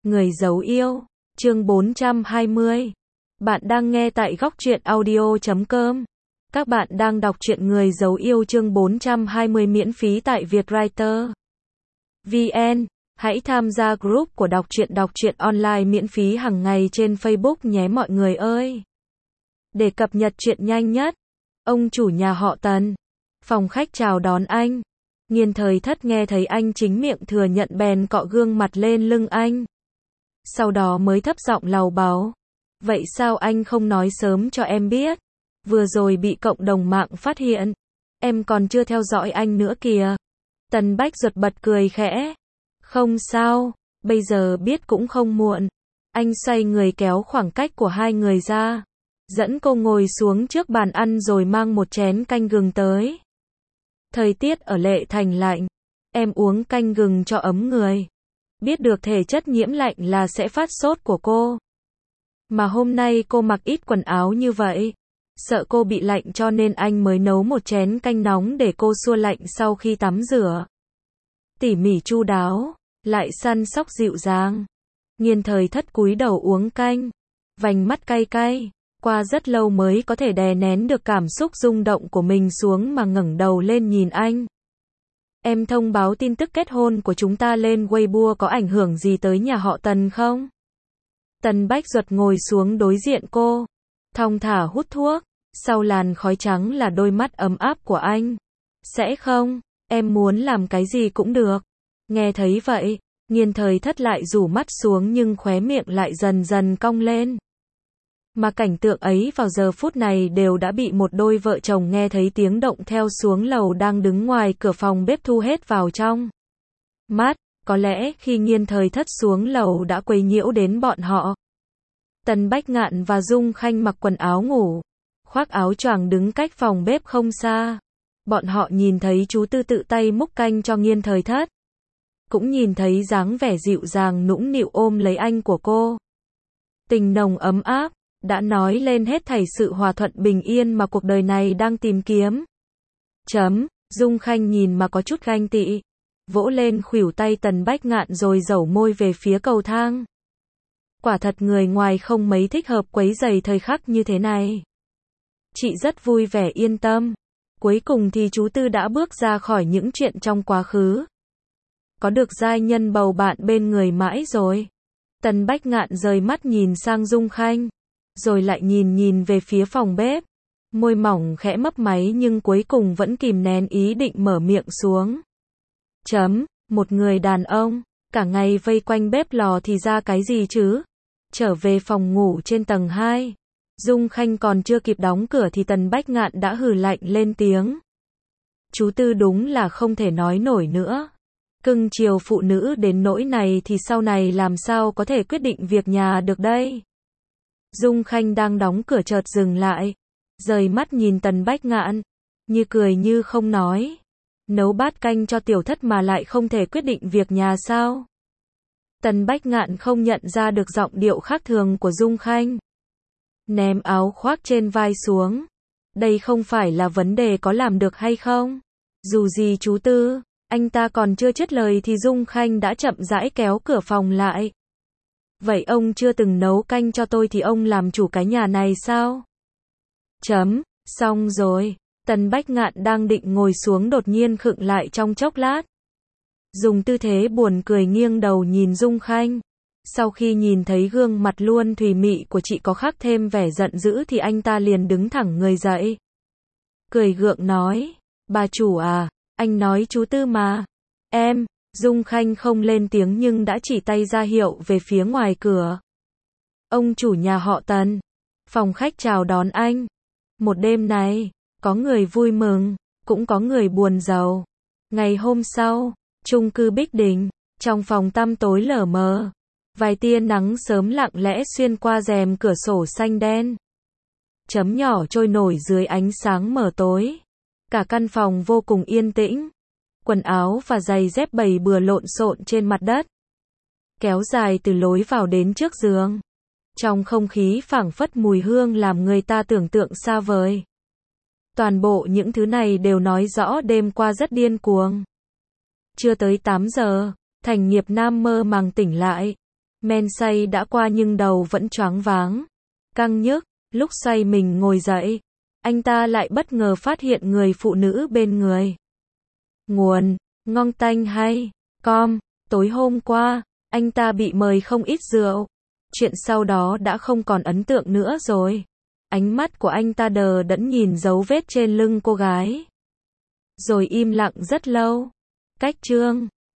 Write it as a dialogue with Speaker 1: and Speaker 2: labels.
Speaker 1: Người giấu yêu, chương 420. Bạn đang nghe tại góc truyện audio.com. Các bạn đang đọc truyện Người giấu yêu chương 420 miễn phí tại Vietwriter VN. Hãy tham gia group của đọc truyện online miễn phí hàng ngày trên Facebook nhé mọi người ơi. Để cập nhật chuyện nhanh nhất, ông chủ nhà họ Tần. Phòng khách chào đón anh. Nghiên Thời Thất nghe thấy anh chính miệng thừa nhận bèn cọ gương mặt lên lưng anh. Sau đó mới thấp giọng lầu bầu. Vậy sao anh không nói sớm cho em biết? Vừa rồi bị cộng đồng mạng phát hiện. Em còn chưa theo dõi anh nữa kìa. Tần Bách Duật bật cười khẽ. Không sao, bây giờ biết cũng không muộn. Anh xoay người kéo khoảng cách của hai người ra. Dẫn cô ngồi xuống trước bàn ăn rồi mang một chén canh gừng tới. Thời tiết ở Lệ Thành lạnh. Em uống canh gừng cho ấm người. Biết được thể chất nhiễm lạnh là sẽ phát sốt của cô. Mà hôm nay cô mặc ít quần áo như vậy. Sợ cô bị lạnh cho nên anh mới nấu một chén canh nóng để cô xua lạnh sau khi tắm rửa. Tỉ mỉ chu đáo, lại săn sóc dịu dàng. Nghiên Thời Thất cúi đầu uống canh. Vành mắt cay cay. Qua rất lâu mới có thể đè nén được cảm xúc rung động của mình xuống mà ngẩng đầu lên nhìn anh. Em thông báo tin tức kết hôn của chúng ta lên Weibo có ảnh hưởng gì tới nhà họ Tần không? Tần Bách Duật ngồi xuống đối diện cô. Thong thả hút thuốc. Sau làn khói trắng là đôi mắt ấm áp của anh. Sẽ không, em muốn làm cái gì cũng được. Nghe thấy vậy, Nghiên Thời Thất lại rủ mắt xuống nhưng khóe miệng lại dần dần cong lên. Mà cảnh tượng ấy vào giờ phút này đều đã bị một đôi vợ chồng nghe thấy tiếng động theo xuống lầu đang đứng ngoài cửa phòng bếp thu hết vào trong mắt. Có lẽ khi Nghiên Thời Thất xuống lầu đã quấy nhiễu đến bọn họ. Tần Bách Ngạn và Dung Khanh mặc quần áo ngủ, khoác áo choàng đứng cách phòng bếp không xa. Bọn họ nhìn thấy chú Tư tự tay múc canh cho Nghiên Thời Thất. Cũng nhìn thấy dáng vẻ dịu dàng nũng nịu ôm lấy anh của cô. Tình nồng ấm áp, đã nói lên hết thảy sự hòa thuận bình yên mà cuộc đời này đang tìm kiếm. Dung Khanh nhìn mà có chút ganh tị. Vỗ lên khuỷu tay Tần Bách Ngạn rồi dẩu môi về phía cầu thang. Quả thật người ngoài không mấy thích hợp quấy rầy thời khắc như thế này. Chị rất vui vẻ yên tâm. Cuối cùng thì chú Tư đã bước ra khỏi những chuyện trong quá khứ. Có được giai nhân bầu bạn bên người mãi rồi. Tần Bách Ngạn rời mắt nhìn sang Dung Khanh. Rồi lại nhìn về phía phòng bếp. Môi mỏng khẽ mấp máy nhưng cuối cùng vẫn kìm nén ý định mở miệng xuống. Một người đàn ông, cả ngày vây quanh bếp lò thì ra cái gì chứ? Trở về phòng ngủ trên tầng 2. Dung Khanh còn chưa kịp đóng cửa thì Tần Bách Ngạn đã hừ lạnh lên tiếng. Chú Tư đúng là không thể nói nổi nữa. Cưng chiều phụ nữ đến nỗi này thì sau này làm sao có thể quyết định việc nhà được đây? Dung Khanh đang đóng cửa chợt dừng lại. Rời mắt nhìn Tần Bách Ngạn. Như cười như không nói. Nấu bát canh cho Tiểu Thất mà lại không thể quyết định việc nhà sao? Tần Bách Ngạn không nhận ra được giọng điệu khác thường của Dung Khanh. Ném áo khoác trên vai xuống. Đây không phải là vấn đề có làm được hay không. Dù gì chú Tư, anh ta còn chưa dứt lời thì Dung Khanh đã chậm rãi kéo cửa phòng lại. Vậy ông chưa từng nấu canh cho tôi thì ông làm chủ cái nhà này sao? Xong rồi. Tần Bách Ngạn đang định ngồi xuống đột nhiên khựng lại trong chốc lát. Dùng tư thế buồn cười nghiêng đầu nhìn Dung Khanh. Sau khi nhìn thấy gương mặt luôn thùy mị của chị có khác thêm vẻ giận dữ thì anh ta liền đứng thẳng người dậy. Cười gượng nói. Bà chủ à, anh nói chú Tư mà. Em. Dung Khanh không lên tiếng nhưng đã chỉ tay ra hiệu về phía ngoài cửa. Ông chủ nhà họ Tần. Phòng khách chào đón anh. Một đêm này, có người vui mừng, cũng có người buồn rầu. Ngày hôm sau, chung cư Bích Đình, trong phòng tăm tối lờ mờ. Vài tia nắng sớm lặng lẽ xuyên qua rèm cửa sổ xanh đen. Chấm nhỏ trôi nổi dưới ánh sáng mờ tối. Cả căn phòng vô cùng yên tĩnh. Quần áo và giày dép bày bừa lộn xộn trên mặt đất. Kéo dài từ lối vào đến trước giường. Trong không khí phảng phất mùi hương làm người ta tưởng tượng xa vời. Toàn bộ những thứ này đều nói rõ đêm qua rất điên cuồng. Chưa tới 8 giờ, Thành Nghiệp Nam mơ màng tỉnh lại. Men say đã qua nhưng đầu vẫn choáng váng, căng nhức. Lúc xoay mình ngồi dậy, anh ta lại bất ngờ phát hiện người phụ nữ bên người. Nguồn: Ngon Tanh hay com. Tối hôm qua, anh ta bị mời không ít rượu. Chuyện sau đó đã không còn ấn tượng nữa rồi. Ánh mắt của anh ta đờ đẫn nhìn dấu vết trên lưng cô gái. Rồi im lặng rất lâu. Cách chương